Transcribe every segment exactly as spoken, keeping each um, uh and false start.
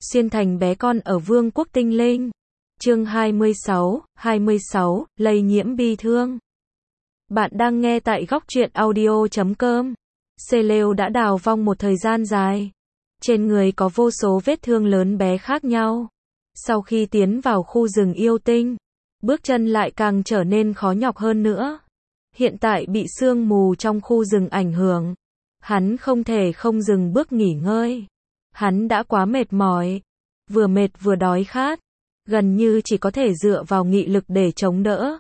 Xuyên thành bé con ở Vương quốc Tinh Linh. Chương hai mươi sáu, hai mươi sáu, lây nhiễm bi thương. Bạn đang nghe tại góc truyện audio chấm com. Celeu đã đào vong một thời gian dài. Trên người có vô số vết thương lớn bé khác nhau. Sau khi tiến vào khu rừng yêu tinh, bước chân lại càng trở nên khó nhọc hơn nữa. Hiện tại bị sương mù trong khu rừng ảnh hưởng. Hắn không thể không dừng bước nghỉ ngơi. Hắn đã quá mệt mỏi. Vừa mệt vừa đói khát. Gần như chỉ có thể dựa vào nghị lực để chống đỡ.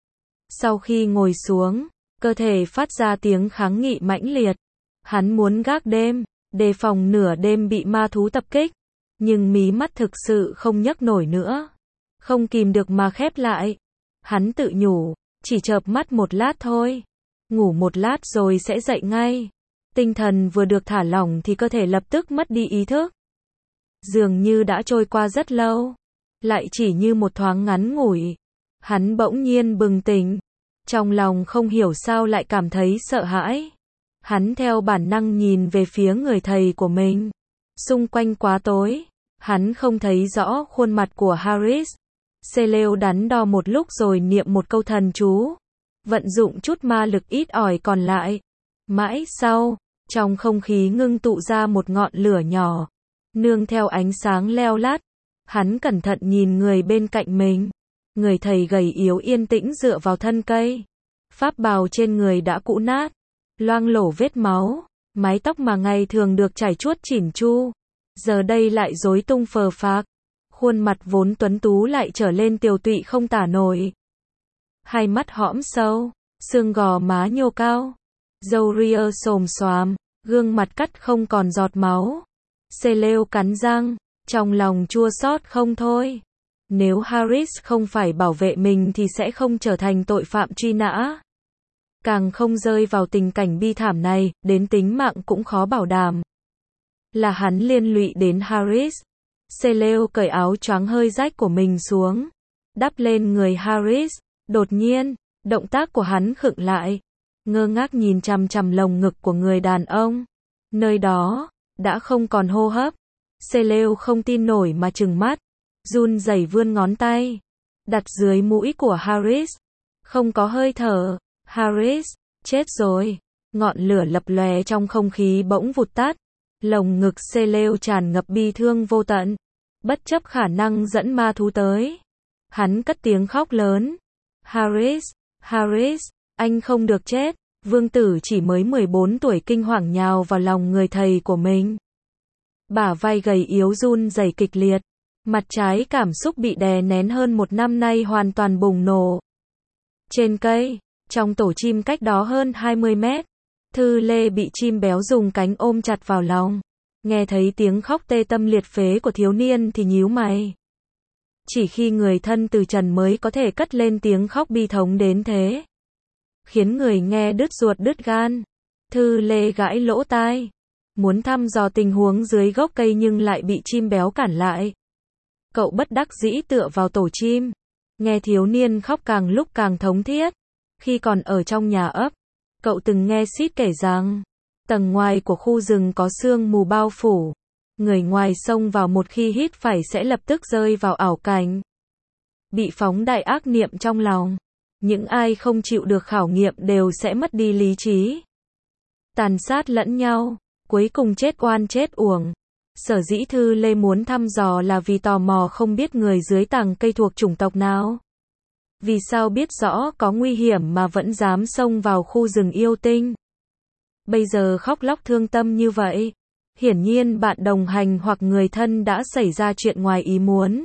Sau khi ngồi xuống, cơ thể phát ra tiếng kháng nghị mãnh liệt. Hắn muốn gác đêm, đề phòng nửa đêm bị ma thú tập kích. Nhưng mí mắt thực sự không nhấc nổi nữa. Không kìm được mà khép lại. Hắn tự nhủ, chỉ chợp mắt một lát thôi. Ngủ một lát rồi sẽ dậy ngay. Tinh thần vừa được thả lỏng thì cơ thể lập tức mất đi ý thức. Dường như đã trôi qua rất lâu. Lại chỉ như một thoáng ngắn ngủi. Hắn bỗng nhiên bừng tỉnh. Trong lòng không hiểu sao lại cảm thấy sợ hãi. Hắn theo bản năng nhìn về phía người thầy của mình. Xung quanh quá tối. Hắn không thấy rõ khuôn mặt của Harris. Celeu đắn đo một lúc rồi niệm một câu thần chú. Vận dụng chút ma lực ít ỏi còn lại. Mãi sau, trong không khí ngưng tụ ra một ngọn lửa nhỏ. Nương theo ánh sáng leo lát. Hắn cẩn thận nhìn người bên cạnh mình. Người thầy gầy yếu yên tĩnh dựa vào thân cây. Pháp bào trên người đã cũ nát. Loang lổ vết máu. Mái tóc mà ngày thường được trải chuốt chỉn chu. Giờ đây lại rối tung phờ phạc. Khuôn mặt vốn tuấn tú lại trở lên tiều tụy không tả nổi. Hai mắt hõm sâu. Xương gò má nhô cao. Râu ria xồm xoàm. Gương mặt cắt không còn giọt máu. Celeu cắn răng. Trong lòng chua xót không thôi. Nếu Harris không phải bảo vệ mình thì sẽ không trở thành tội phạm truy nã. Càng không rơi vào tình cảnh bi thảm này, đến tính mạng cũng khó bảo đảm. Là hắn liên lụy đến Harris. Celeu cởi áo choàng hơi rách của mình xuống. Đắp lên người Harris. Đột nhiên, động tác của hắn khựng lại. Ngơ ngác nhìn chằm chằm lồng ngực của người đàn ông. Nơi đó, đã không còn hô hấp. Celeu không tin nổi mà trừng mắt. Run rẩy vươn ngón tay. Đặt dưới mũi của Harris. Không có hơi thở. Harris, chết rồi. Ngọn lửa lập lòe trong không khí bỗng vụt tắt. Lồng ngực Celeu tràn ngập bi thương vô tận. Bất chấp khả năng dẫn ma thú tới. Hắn cất tiếng khóc lớn. Harris, Harris, anh không được chết. Vương tử chỉ mới mười bốn tuổi kinh hoàng nhào vào lòng người thầy của mình. Bả vai gầy yếu run rẩy kịch liệt. Mặt trái cảm xúc bị đè nén hơn một năm nay hoàn toàn bùng nổ. Trên cây, trong tổ chim cách đó hơn hai mươi mét, Thư Lê bị chim béo dùng cánh ôm chặt vào lòng. Nghe thấy tiếng khóc tê tâm liệt phế của thiếu niên thì nhíu mày. Chỉ khi người thân từ trần mới có thể cất lên tiếng khóc bi thống đến thế. Khiến người nghe đứt ruột đứt gan. Thư Lê gãi lỗ tai. Muốn thăm dò tình huống dưới gốc cây nhưng lại bị chim béo cản lại. Cậu bất đắc dĩ tựa vào tổ chim. Nghe thiếu niên khóc càng lúc càng thống thiết. Khi còn ở trong nhà ấp, cậu từng nghe Sid kể rằng, tầng ngoài của khu rừng có sương mù bao phủ. Người ngoài xông vào một khi hít phải sẽ lập tức rơi vào ảo cảnh. Bị phóng đại ác niệm trong lòng. Những ai không chịu được khảo nghiệm đều sẽ mất đi lý trí. Tàn sát lẫn nhau. Cuối cùng chết oan chết uổng. Sở dĩ Thư Lê muốn thăm dò là vì tò mò không biết người dưới tàng cây thuộc chủng tộc nào. Vì sao biết rõ có nguy hiểm mà vẫn dám xông vào khu rừng yêu tinh. Bây giờ khóc lóc thương tâm như vậy. Hiển nhiên bạn đồng hành hoặc người thân đã xảy ra chuyện ngoài ý muốn.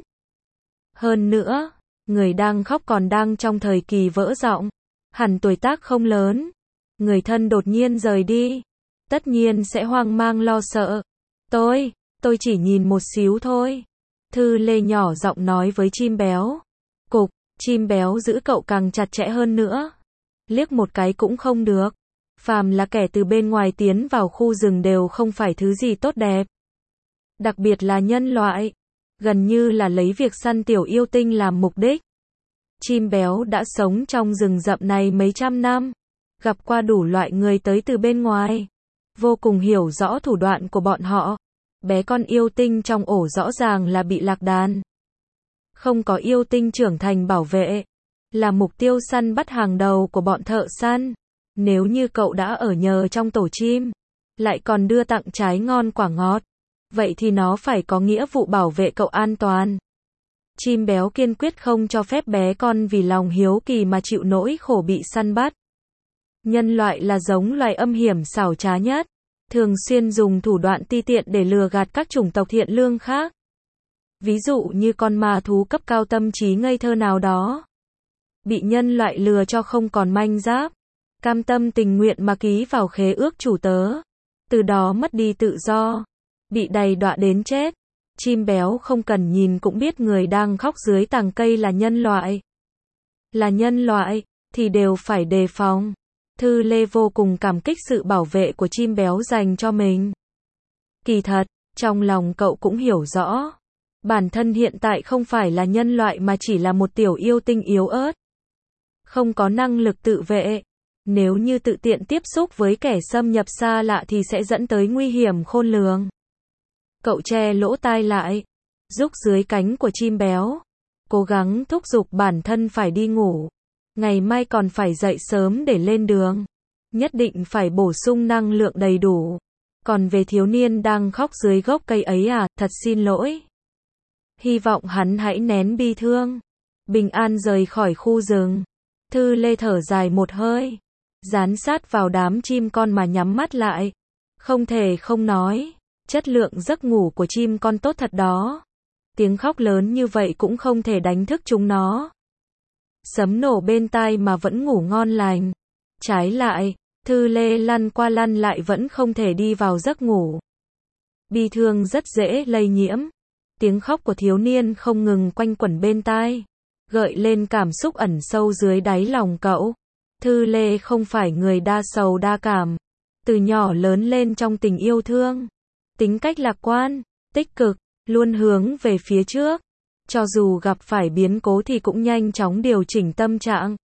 Hơn nữa, người đang khóc còn đang trong thời kỳ vỡ giọng. Hẳn tuổi tác không lớn. Người thân đột nhiên rời đi. Tất nhiên sẽ hoang mang lo sợ. Tôi, tôi chỉ nhìn một xíu thôi. Thư Lê nhỏ giọng nói với chim béo. Cục, chim béo giữ cậu càng chặt chẽ hơn nữa. Liếc một cái cũng không được. Phàm là kẻ từ bên ngoài tiến vào khu rừng đều không phải thứ gì tốt đẹp. Đặc biệt là nhân loại. Gần như là lấy việc săn tiểu yêu tinh làm mục đích. Chim béo đã sống trong rừng rậm này mấy trăm năm. Gặp qua đủ loại người tới từ bên ngoài. Vô cùng hiểu rõ thủ đoạn của bọn họ. bé con yêu tinh trong ổ rõ ràng là bị lạc đàn. Không có yêu tinh trưởng thành bảo vệ, là mục tiêu săn bắt hàng đầu của bọn thợ săn. Nếu như cậu đã ở nhờ trong tổ chim, lại còn đưa tặng trái ngon quả ngọt, vậy thì nó phải có nghĩa vụ bảo vệ cậu an toàn. Chim béo kiên quyết không cho phép bé con vì lòng hiếu kỳ mà chịu nỗi khổ bị săn bắt. Nhân loại là giống loài âm hiểm xảo trá nhất, thường xuyên dùng thủ đoạn ti tiện để lừa gạt các chủng tộc thiện lương khác. Ví dụ như con ma thú cấp cao tâm trí ngây thơ nào đó, bị nhân loại lừa cho không còn manh giáp, cam tâm tình nguyện mà ký vào khế ước chủ tớ, từ đó mất đi tự do, bị đầy đọa đến chết. Chim béo không cần nhìn cũng biết người đang khóc dưới tàng cây là nhân loại. Là nhân loại, thì đều phải đề phòng. Thư Lê vô cùng cảm kích sự bảo vệ của chim béo dành cho mình. Kỳ thật, trong lòng cậu cũng hiểu rõ, bản thân hiện tại không phải là nhân loại mà chỉ là một tiểu yêu tinh yếu ớt, không có năng lực tự vệ. Nếu như tự tiện tiếp xúc với kẻ xâm nhập xa lạ thì sẽ dẫn tới nguy hiểm khôn lường. Cậu che lỗ tai lại, rúc dưới cánh của chim béo, cố gắng thúc giục bản thân phải đi ngủ. Ngày mai còn phải dậy sớm để lên đường, nhất định phải bổ sung năng lượng đầy đủ. Còn về thiếu niên đang khóc dưới gốc cây ấy à, thật xin lỗi. Hy vọng hắn hãy nén bi thương, bình an rời khỏi khu rừng. Thư Lê thở dài một hơi, dán sát vào đám chim con mà nhắm mắt lại. Không thể không nói, chất lượng giấc ngủ của chim con tốt thật đó. Tiếng khóc lớn như vậy cũng không thể đánh thức chúng nó. Sấm nổ bên tai mà vẫn ngủ ngon lành. Trái lại, Thư Lê lăn qua lăn lại vẫn không thể đi vào giấc ngủ. Bi thương rất dễ lây nhiễm. Tiếng khóc của thiếu niên không ngừng quanh quẩn bên tai, gợi lên cảm xúc ẩn sâu dưới đáy lòng cậu. Thư Lê không phải người đa sầu đa cảm. Từ nhỏ lớn lên trong tình yêu thương, tính cách lạc quan, tích cực, luôn hướng về phía trước. Cho dù gặp phải biến cố thì cũng nhanh chóng điều chỉnh tâm trạng.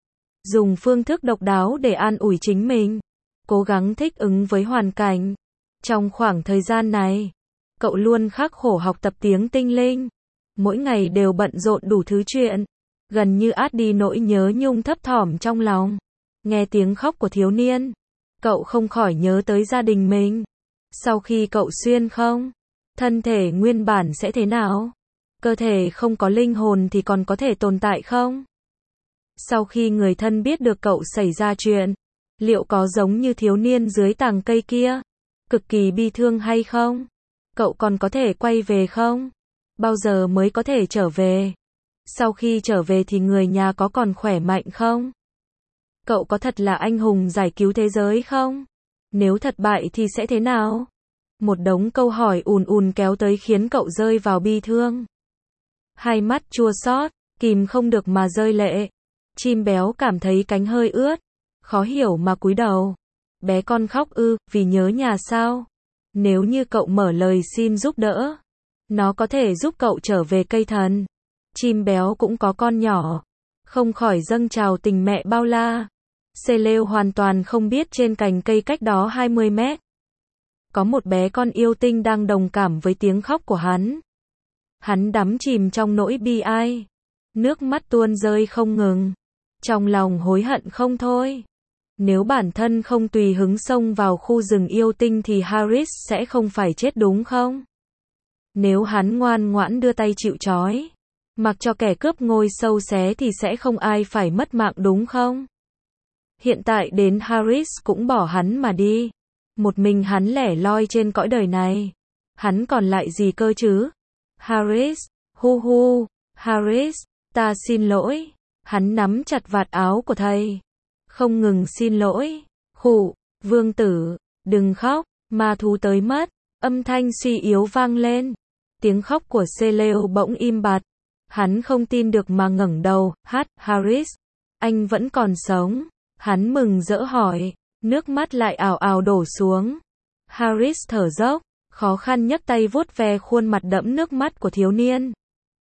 Dùng phương thức độc đáo để an ủi chính mình. Cố gắng thích ứng với hoàn cảnh. Trong khoảng thời gian này, cậu luôn khắc khổ học tập tiếng tinh linh. Mỗi ngày đều bận rộn đủ thứ chuyện. Gần như át đi nỗi nhớ nhung thấp thỏm trong lòng. Nghe tiếng khóc của thiếu niên, cậu không khỏi nhớ tới gia đình mình. Sau khi cậu xuyên không, thân thể nguyên bản sẽ thế nào? Cơ thể không có linh hồn thì còn có thể tồn tại không? Sau khi người thân biết được cậu xảy ra chuyện, liệu có giống như thiếu niên dưới tàng cây kia, cực kỳ bi thương hay không? Cậu còn có thể quay về không? Bao giờ mới có thể trở về? Sau khi trở về thì người nhà có còn khỏe mạnh không? Cậu có thật là anh hùng giải cứu thế giới không? Nếu thất bại thì sẽ thế nào? Một đống câu hỏi ùn ùn kéo tới khiến cậu rơi vào bi thương. Hai mắt chua xót, kìm không được mà rơi lệ. Chim béo cảm thấy cánh hơi ướt, khó hiểu mà cúi đầu. Bé con khóc ư, vì nhớ nhà sao? Nếu như cậu mở lời xin giúp đỡ, nó có thể giúp cậu trở về cây thần. Chim béo cũng có con nhỏ, không khỏi dâng trào tình mẹ bao la. Celeu hoàn toàn không biết trên cành cây cách đó hai mươi mét, có một bé con yêu tinh đang đồng cảm với tiếng khóc của hắn. Hắn đắm chìm trong nỗi bi ai, nước mắt tuôn rơi không ngừng, trong lòng hối hận không thôi. Nếu bản thân không tùy hứng xông vào khu rừng yêu tinh thì Harris sẽ không phải chết đúng không? Nếu hắn ngoan ngoãn đưa tay chịu trói, mặc cho kẻ cướp ngôi sâu xé thì sẽ không ai phải mất mạng đúng không? Hiện tại đến Harris cũng bỏ hắn mà đi. Một mình hắn lẻ loi trên cõi đời này. Hắn còn lại gì cơ chứ? Harris, hu hu, Harris, ta xin lỗi. Hắn nắm chặt vạt áo của thầy, không ngừng xin lỗi. Khụ, vương tử, đừng khóc, ma thú tới mất. Âm thanh suy yếu vang lên. Tiếng khóc của Celeu bỗng im bặt. Hắn không tin được mà ngẩng đầu. Hát, Harris, anh vẫn còn sống. Hắn mừng rỡ hỏi, nước mắt lại ào ào đổ xuống. Harris thở dốc, khó khăn nhấc tay vuốt ve khuôn mặt đẫm nước mắt của thiếu niên.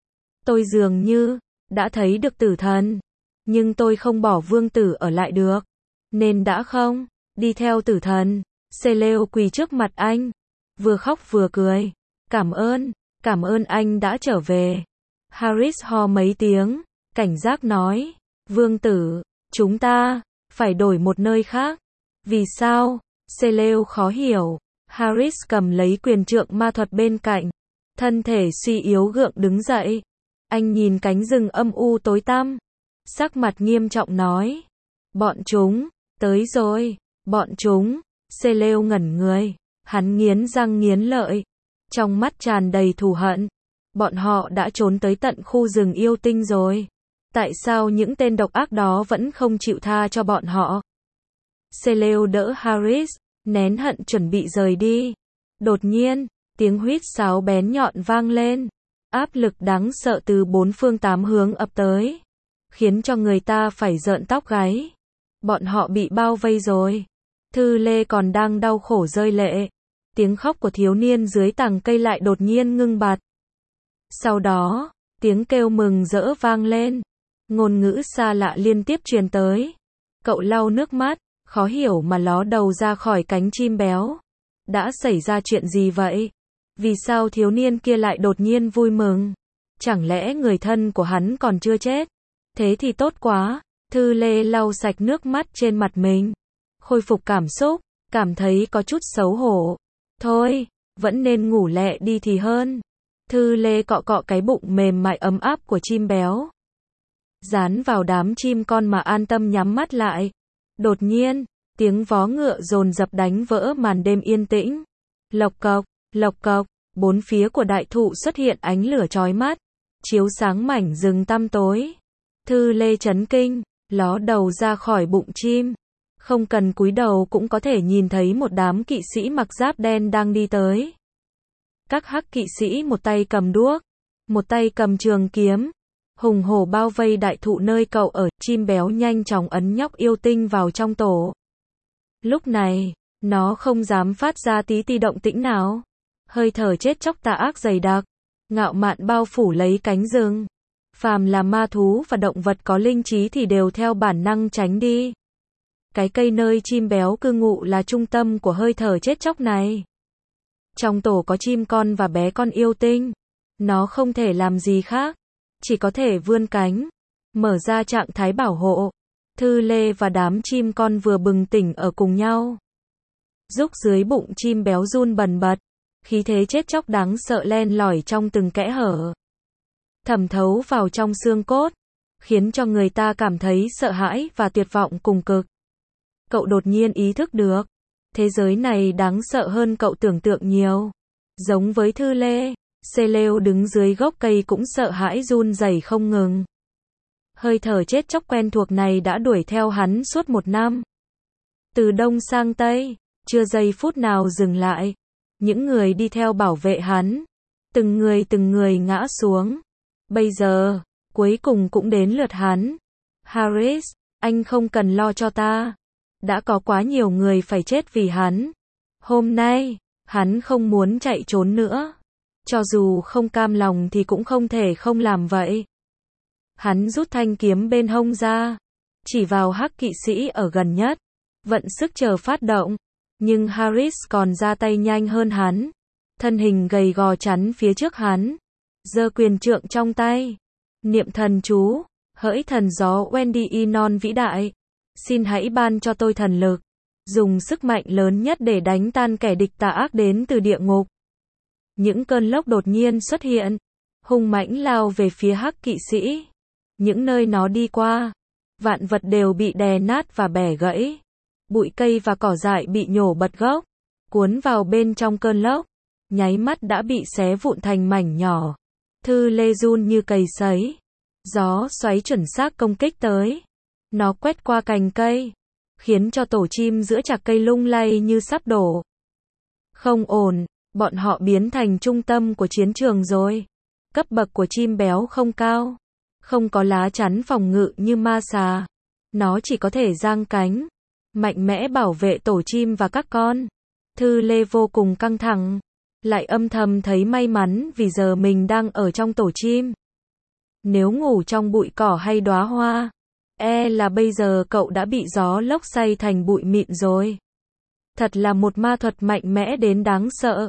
Tôi dường như đã thấy được tử thần, nhưng tôi không bỏ vương tử ở lại được, nên đã không đi theo tử thần. Celeu quỳ trước mặt anh, vừa khóc vừa cười. Cảm ơn, cảm ơn anh đã trở về. Harris ho mấy tiếng, cảnh giác nói. Vương tử, chúng ta phải đổi một nơi khác. Vì sao? Celeu khó hiểu. Harris cầm lấy quyền trượng ma thuật bên cạnh. Thân thể suy yếu gượng đứng dậy. Anh nhìn cánh rừng âm u tối tăm. Sắc mặt nghiêm trọng nói. Bọn chúng, tới rồi. Bọn chúng. Celeu ngẩn người. Hắn nghiến răng nghiến lợi. Trong mắt tràn đầy thù hận. Bọn họ đã trốn tới tận khu rừng yêu tinh rồi. Tại sao những tên độc ác đó vẫn không chịu tha cho bọn họ? Celeu đỡ Harris, nén hận chuẩn bị rời đi. Đột nhiên, tiếng huýt sáo bén nhọn vang lên. Áp lực đáng sợ từ bốn phương tám hướng ập tới. Khiến cho người ta phải rợn tóc gáy. Bọn họ bị bao vây rồi. Thư Lê còn đang đau khổ rơi lệ. Tiếng khóc của thiếu niên dưới tàng cây lại đột nhiên ngưng bặt. Sau đó, tiếng kêu mừng rỡ vang lên. Ngôn ngữ xa lạ liên tiếp truyền tới. Cậu lau nước mắt, khó hiểu mà ló đầu ra khỏi cánh chim béo. Đã xảy ra chuyện gì vậy? Vì sao thiếu niên kia lại đột nhiên vui mừng? Chẳng lẽ người thân của hắn còn chưa chết? Thế thì tốt quá. Thư Lê lau sạch nước mắt trên mặt mình. Khôi phục cảm xúc, cảm thấy có chút xấu hổ. Thôi, vẫn nên ngủ lẹ đi thì hơn. Thư Lê cọ cọ cái bụng mềm mại ấm áp của chim béo. Dán vào đám chim con mà an tâm nhắm mắt lại. Đột nhiên, tiếng vó ngựa dồn dập đánh vỡ màn đêm yên tĩnh. Lộc cộc, lộc cộc, bốn phía của đại thụ xuất hiện ánh lửa chói mắt, chiếu sáng mảnh rừng tăm tối. Thư Lê chấn kinh, ló đầu ra khỏi bụng chim. Không cần cúi đầu cũng có thể nhìn thấy một đám kỵ sĩ mặc giáp đen đang đi tới. Các hắc kỵ sĩ một tay cầm đuốc, một tay cầm trường kiếm, hùng hổ bao vây đại thụ nơi cậu ở. Chim béo nhanh chóng ấn nhóc yêu tinh vào trong tổ. Lúc này, nó không dám phát ra tí ti động tĩnh nào. Hơi thở chết chóc tà ác dày đặc, ngạo mạn bao phủ lấy cánh rừng. Phàm là ma thú và động vật có linh trí thì đều theo bản năng tránh đi. Cái cây nơi chim béo cư ngụ là trung tâm của hơi thở chết chóc này. Trong tổ có chim con và bé con yêu tinh. Nó không thể làm gì khác, chỉ có thể vươn cánh, mở ra trạng thái bảo hộ. Thư Lê và đám chim con vừa bừng tỉnh ở cùng nhau. Rúc dưới bụng chim béo run bần bật, khí thế chết chóc đáng sợ len lỏi trong từng kẽ hở, thẩm thấu vào trong xương cốt, khiến cho người ta cảm thấy sợ hãi và tuyệt vọng cùng cực. Cậu đột nhiên ý thức được, thế giới này đáng sợ hơn cậu tưởng tượng nhiều. Giống với Thư Lê, Celeu đứng dưới gốc cây cũng sợ hãi run rẩy không ngừng. Hơi thở chết chóc quen thuộc này đã đuổi theo hắn suốt một năm. Từ đông sang tây, chưa giây phút nào dừng lại. Những người đi theo bảo vệ hắn, từng người từng người ngã xuống. Bây giờ, cuối cùng cũng đến lượt hắn. Harris, anh không cần lo cho ta. Đã có quá nhiều người phải chết vì hắn. Hôm nay, hắn không muốn chạy trốn nữa. Cho dù không cam lòng thì cũng không thể không làm vậy. Hắn rút thanh kiếm bên hông ra, chỉ vào hắc kỵ sĩ ở gần nhất, vận sức chờ phát động. Nhưng Harris còn ra tay nhanh hơn hắn. Thân hình gầy gò chắn phía trước hắn, giơ quyền trượng trong tay, niệm thần chú, hỡi thần gió Wendy Inon vĩ đại, xin hãy ban cho tôi thần lực, dùng sức mạnh lớn nhất để đánh tan kẻ địch tà ác đến từ địa ngục. Những cơn lốc đột nhiên xuất hiện, hung mãnh lao về phía hắc kỵ sĩ. Những nơi nó đi qua, vạn vật đều bị đè nát và bẻ gãy. Bụi cây và cỏ dại bị nhổ bật gốc, cuốn vào bên trong cơn lốc, nháy mắt đã bị xé vụn thành mảnh nhỏ. Thư Lê run như cầy sấy. Gió xoáy chuẩn xác công kích tới. Nó quét qua cành cây, khiến cho tổ chim giữa chạc cây lung lay như sắp đổ. Không ổn, bọn họ biến thành trung tâm của chiến trường rồi. Cấp bậc của chim béo không cao, không có lá chắn phòng ngự như ma xà. Nó chỉ có thể giang cánh, mạnh mẽ bảo vệ tổ chim và các con. Thư Lê vô cùng căng thẳng, lại âm thầm thấy may mắn vì giờ mình đang ở trong tổ chim. Nếu ngủ trong bụi cỏ hay đóa hoa, e là bây giờ cậu đã bị gió lốc xay thành bụi mịn rồi. Thật là một ma thuật mạnh mẽ đến đáng sợ.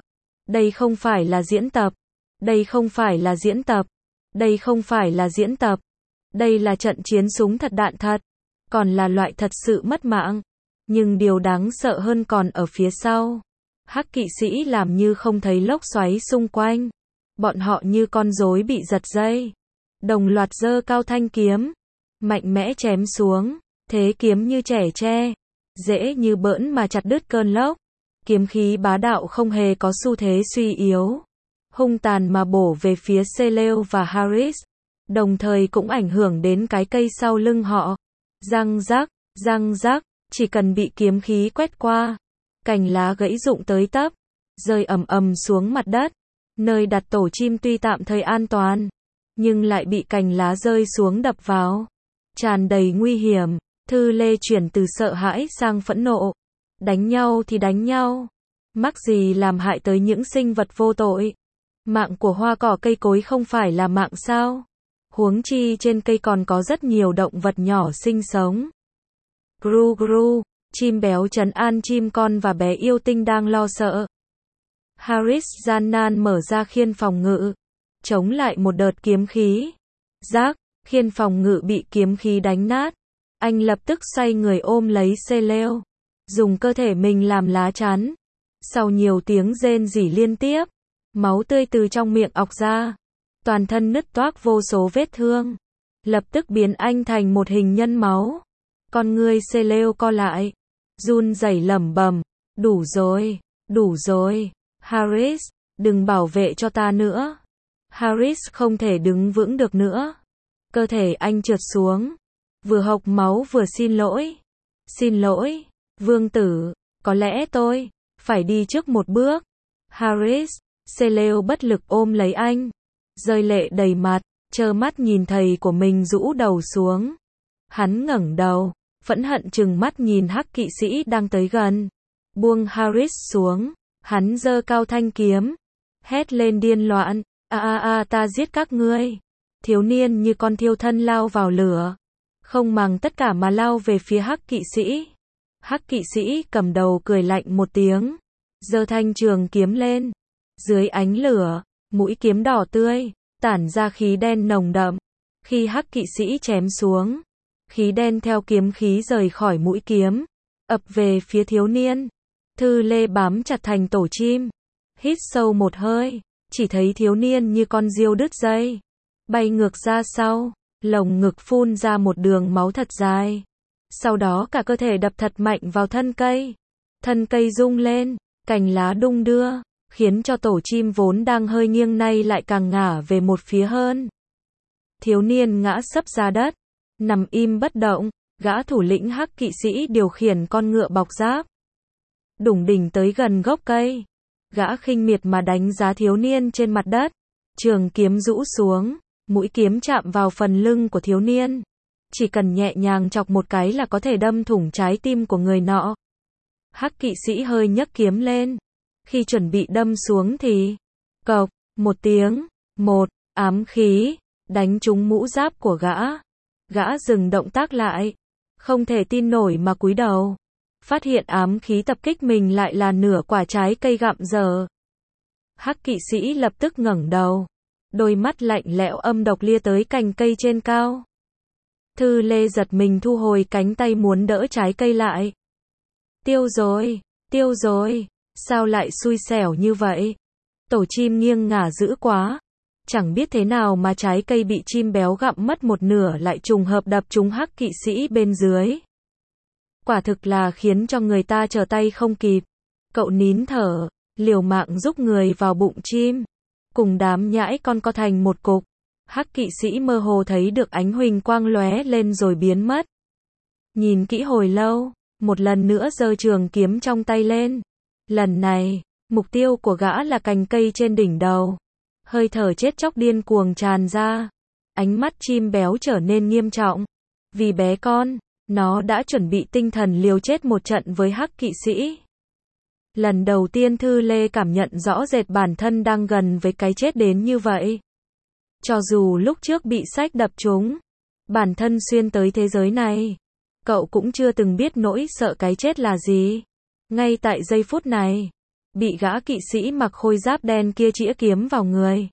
Đây không phải là diễn tập. Đây không phải là diễn tập. Đây không phải là diễn tập. Đây là trận chiến súng thật đạn thật. Còn là loại thật sự mất mạng. Nhưng điều đáng sợ hơn còn ở phía sau. Hắc kỵ sĩ làm như không thấy lốc xoáy xung quanh. Bọn họ như con rối bị giật dây. Đồng loạt giơ cao thanh kiếm. Mạnh mẽ chém xuống. Thế kiếm như trẻ tre. Dễ như bỡn mà chặt đứt cơn lốc. Kiếm khí bá đạo không hề có xu thế suy yếu. Hung tàn mà bổ về phía Celeu và Harris. Đồng thời cũng ảnh hưởng đến cái cây sau lưng họ. Răng rắc, răng rắc, chỉ cần bị kiếm khí quét qua. Cành lá gãy rụng tới tấp. Rơi ầm ầm xuống mặt đất. Nơi đặt tổ chim tuy tạm thời an toàn. Nhưng lại bị cành lá rơi xuống đập vào. Tràn đầy nguy hiểm. Thư Lê chuyển từ sợ hãi sang phẫn nộ. Đánh nhau thì đánh nhau. Mắc gì làm hại tới những sinh vật vô tội. Mạng của hoa cỏ cây cối không phải là mạng sao? Huống chi trên cây còn có rất nhiều động vật nhỏ sinh sống. Gru gru, chim béo trấn an chim con và bé yêu tinh đang lo sợ. Harris gian nan mở ra khiên phòng ngự. Chống lại một đợt kiếm khí. Rác, khiên phòng ngự bị kiếm khí đánh nát. Anh lập tức xoay người ôm lấy Celeu. Dùng cơ thể mình làm lá chắn. Sau nhiều tiếng rên rỉ liên tiếp. Máu tươi từ trong miệng ọc ra. Toàn thân nứt toác vô số vết thương. Lập tức biến anh thành một hình nhân máu. Con ngươi Celeu co lại. Run rẩy lẩm bẩm. Đủ rồi, đủ rồi. Harris, đừng bảo vệ cho ta nữa. Harris không thể đứng vững được nữa. Cơ thể anh trượt xuống. Vừa hộc máu vừa xin lỗi. Xin lỗi, vương tử. Có lẽ tôi phải đi trước một bước. Harris, Celeu bất lực ôm lấy anh. Rơi lệ đầy mặt, trơ mắt nhìn thầy của mình rũ đầu xuống. Hắn ngẩng đầu, phẫn hận trừng mắt nhìn hắc kỵ sĩ đang tới gần. Buông Harris xuống, hắn giơ cao thanh kiếm. Hét lên điên loạn, a a a ta giết các ngươi. Thiếu niên như con thiêu thân lao vào lửa. Không màng tất cả mà lao về phía hắc kỵ sĩ. Hắc kỵ sĩ cầm đầu cười lạnh một tiếng. Giơ thanh trường kiếm lên. Dưới ánh lửa, mũi kiếm đỏ tươi, tản ra khí đen nồng đậm. Khi hắc kỵ sĩ chém xuống, khí đen theo kiếm khí rời khỏi mũi kiếm, ập về phía thiếu niên. Thư Lê bám chặt thành tổ chim. Hít sâu một hơi, chỉ thấy thiếu niên như con diều đứt dây. Bay ngược ra sau, lồng ngực phun ra một đường máu thật dài. Sau đó cả cơ thể đập thật mạnh vào thân cây. Thân cây rung lên, cành lá đung đưa, khiến cho tổ chim vốn đang hơi nghiêng nay lại càng ngả về một phía hơn. Thiếu niên ngã sấp ra đất, nằm im bất động, gã thủ lĩnh hắc kỵ sĩ điều khiển con ngựa bọc giáp. Đủng đỉnh tới gần gốc cây. Gã khinh miệt mà đánh giá thiếu niên trên mặt đất. Trường kiếm rũ xuống, mũi kiếm chạm vào phần lưng của thiếu niên. Chỉ cần nhẹ nhàng chọc một cái là có thể đâm thủng trái tim của người nọ. Hắc kỵ sĩ hơi nhấc kiếm lên. Khi chuẩn bị đâm xuống thì, cộc, một tiếng, một, ám khí, đánh trúng mũ giáp của gã. Gã dừng động tác lại. Không thể tin nổi mà cúi đầu. Phát hiện ám khí tập kích mình lại là nửa quả trái cây gặm dở. Hắc kỵ sĩ lập tức ngẩng đầu. Đôi mắt lạnh lẽo âm độc lia tới cành cây trên cao. Thư Lê giật mình thu hồi cánh tay muốn đỡ trái cây lại. Tiêu rồi, tiêu rồi, sao lại xui xẻo như vậy? Tổ chim nghiêng ngả dữ quá. Chẳng biết thế nào mà trái cây bị chim béo gặm mất một nửa lại trùng hợp đập trúng hắc kỵ sĩ bên dưới. Quả thực là khiến cho người ta trở tay không kịp. Cậu nín thở, liều mạng giúp người vào bụng chim. Cùng đám nhãi con co thành một cục. Hắc kỵ sĩ mơ hồ thấy được ánh huỳnh quang lóe lên rồi biến mất. Nhìn kỹ hồi lâu, một lần nữa giơ trường kiếm trong tay lên. Lần này, mục tiêu của gã là cành cây trên đỉnh đầu. Hơi thở chết chóc điên cuồng tràn ra. Ánh mắt chim béo trở nên nghiêm trọng. Vì bé con, nó đã chuẩn bị tinh thần liều chết một trận với hắc kỵ sĩ. Lần đầu tiên Thư Lê cảm nhận rõ rệt bản thân đang gần với cái chết đến như vậy. Cho dù lúc trước bị sách đập trúng, bản thân xuyên tới thế giới này, cậu cũng chưa từng biết nỗi sợ cái chết là gì. Ngay tại giây phút này, bị gã kỵ sĩ mặc khôi giáp đen kia chĩa kiếm vào người.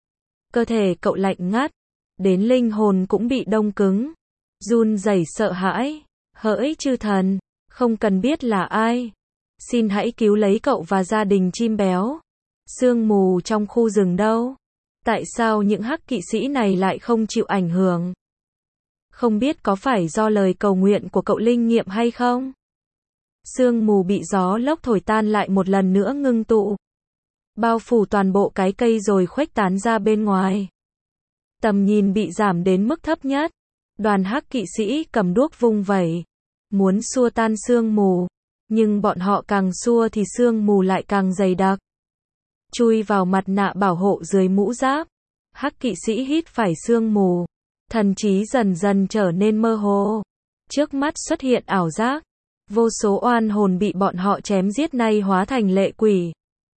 Cơ thể cậu lạnh ngắt, đến linh hồn cũng bị đông cứng, run rẩy sợ hãi. Hỡi chư thần, không cần biết là ai, xin hãy cứu lấy cậu và gia đình chim béo. Sương mù trong khu rừng đâu? Tại sao những hắc kỵ sĩ này lại không chịu ảnh hưởng? Không biết có phải do lời cầu nguyện của cậu linh nghiệm hay không? Sương mù bị gió lốc thổi tan lại một lần nữa ngưng tụ, bao phủ toàn bộ cái cây rồi khuếch tán ra bên ngoài. Tầm nhìn bị giảm đến mức thấp nhất. Đoàn hắc kỵ sĩ cầm đuốc vung vẩy, muốn xua tan sương mù, nhưng bọn họ càng xua thì sương mù lại càng dày đặc. Chui vào mặt nạ bảo hộ dưới mũ giáp, hắc kỵ sĩ hít phải sương mù, thần trí dần dần trở nên mơ hồ. Trước mắt xuất hiện ảo giác, vô số oan hồn bị bọn họ chém giết nay hóa thành lệ quỷ,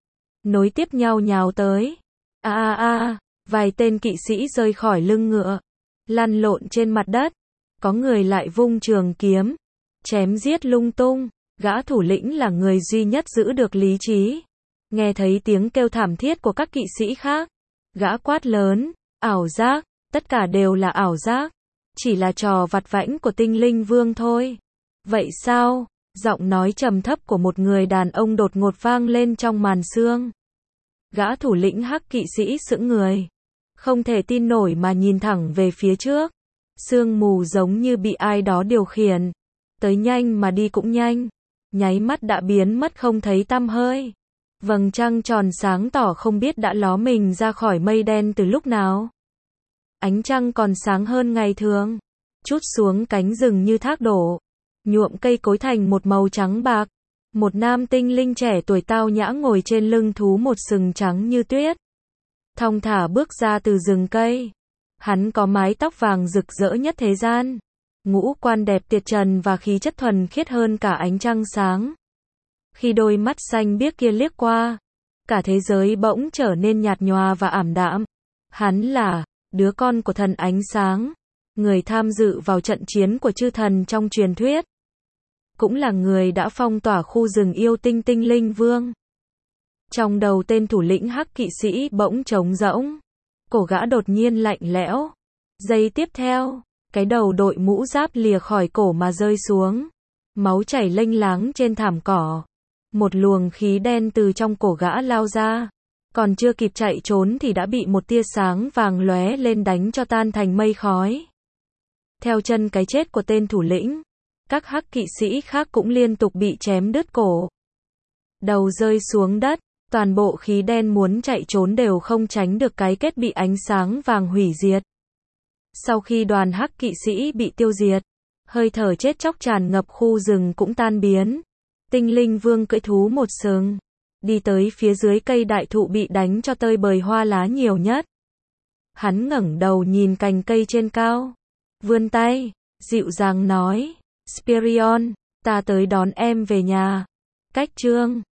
nối tiếp nhau nhào tới. A a a, vài tên kỵ sĩ rơi khỏi lưng ngựa, lăn lộn trên mặt đất, có người lại vung trường kiếm, chém giết lung tung. Gã thủ lĩnh là người duy nhất giữ được lý trí. Nghe thấy tiếng kêu thảm thiết của các kỵ sĩ khác, gã quát lớn, ảo giác, tất cả đều là ảo giác, chỉ là trò vặt vãnh của tinh linh vương thôi. Vậy sao? Giọng nói trầm thấp của một người đàn ông đột ngột vang lên trong màn sương. Gã thủ lĩnh hắc kỵ sĩ sững người, không thể tin nổi mà nhìn thẳng về phía trước. Sương mù giống như bị ai đó điều khiển, tới nhanh mà đi cũng nhanh, nháy mắt đã biến mất không thấy tăm hơi. Vầng trăng tròn sáng tỏ không biết đã ló mình ra khỏi mây đen từ lúc nào. Ánh trăng còn sáng hơn ngày thường, trút xuống cánh rừng như thác đổ, nhuộm cây cối thành một màu trắng bạc. Một nam tinh linh trẻ tuổi tao nhã ngồi trên lưng thú một sừng trắng như tuyết, thong thả bước ra từ rừng cây. Hắn có mái tóc vàng rực rỡ nhất thế gian, ngũ quan đẹp tuyệt trần và khí chất thuần khiết hơn cả ánh trăng sáng. Khi đôi mắt xanh biếc kia liếc qua, cả thế giới bỗng trở nên nhạt nhòa và ảm đạm. Hắn là đứa con của thần ánh sáng, người tham dự vào trận chiến của chư thần trong truyền thuyết, cũng là người đã phong tỏa khu rừng yêu tinh tinh linh vương. Trong đầu tên thủ lĩnh hắc kỵ sĩ bỗng trống rỗng, cổ gã đột nhiên lạnh lẽo. Giây tiếp theo, cái đầu đội mũ giáp lìa khỏi cổ mà rơi xuống, máu chảy lênh láng trên thảm cỏ. Một luồng khí đen từ trong cổ gã lao ra, còn chưa kịp chạy trốn thì đã bị một tia sáng vàng lóe lên đánh cho tan thành mây khói. Theo chân cái chết của tên thủ lĩnh, các hắc kỵ sĩ khác cũng liên tục bị chém đứt cổ, đầu rơi xuống đất. Toàn bộ khí đen muốn chạy trốn đều không tránh được cái kết bị ánh sáng vàng hủy diệt. Sau khi đoàn hắc kỵ sĩ bị tiêu diệt, hơi thở chết chóc tràn ngập khu rừng cũng tan biến. Tinh linh vương cưỡi thú một sừng, đi tới phía dưới cây đại thụ bị đánh cho tơi bời hoa lá nhiều nhất. Hắn ngẩng đầu nhìn cành cây trên cao, vươn tay, dịu dàng nói, Spirion, ta tới đón em về nhà. Cách chương